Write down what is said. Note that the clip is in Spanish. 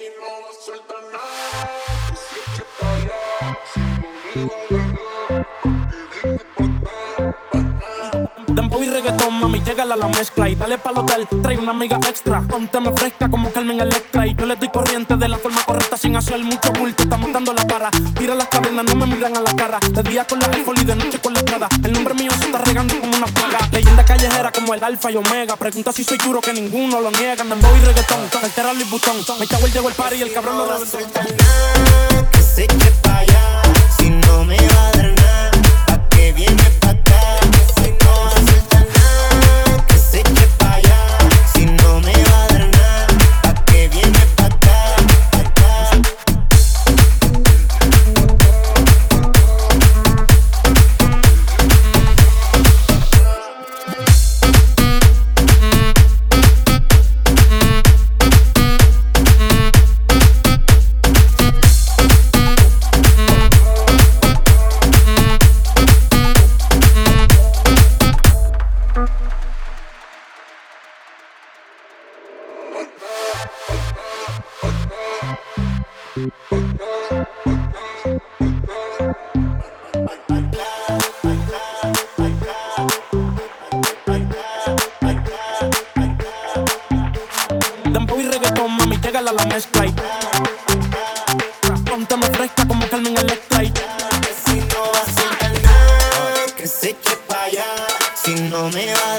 Si no va a soltar nada, que se eche pa' allá. Si no le va a ganar, que venga pa' acá. Dembow y reggaetón, mami, llégala a la mezcla y dale pa'l hotel, trae una amiga extra. Pónteme fresca como Carmen Electra y yo le doy corriente de la forma correcta sin hacer mucho bulto. Estamos dando la para, tira las cadenas, no me miran a la cara. De día con la rifle y de noche con la espada. El nombre mío se está regando como una plaga. Leyenda callejera como el alfa y omega. Pregunta si soy duro que ninguno lo niega. Dembow y reggaetón, cartera Louis Vuitton. Me chavo llegó el party y el cabrón lo reventó. Que se eche pa' allá, si no me va a dar nada, pa' que viene pa' acá. Si no va a soltar nada, que se eche pa' allá, si no me va a dar nada, pa' que viene pa' acá, pa' acá. Dembow y reggaetón, mami, llégala a la mezcla y pónteme fresca como Carmen Electra y Si no va a soltar nada, que se eche pa' allá, si no me va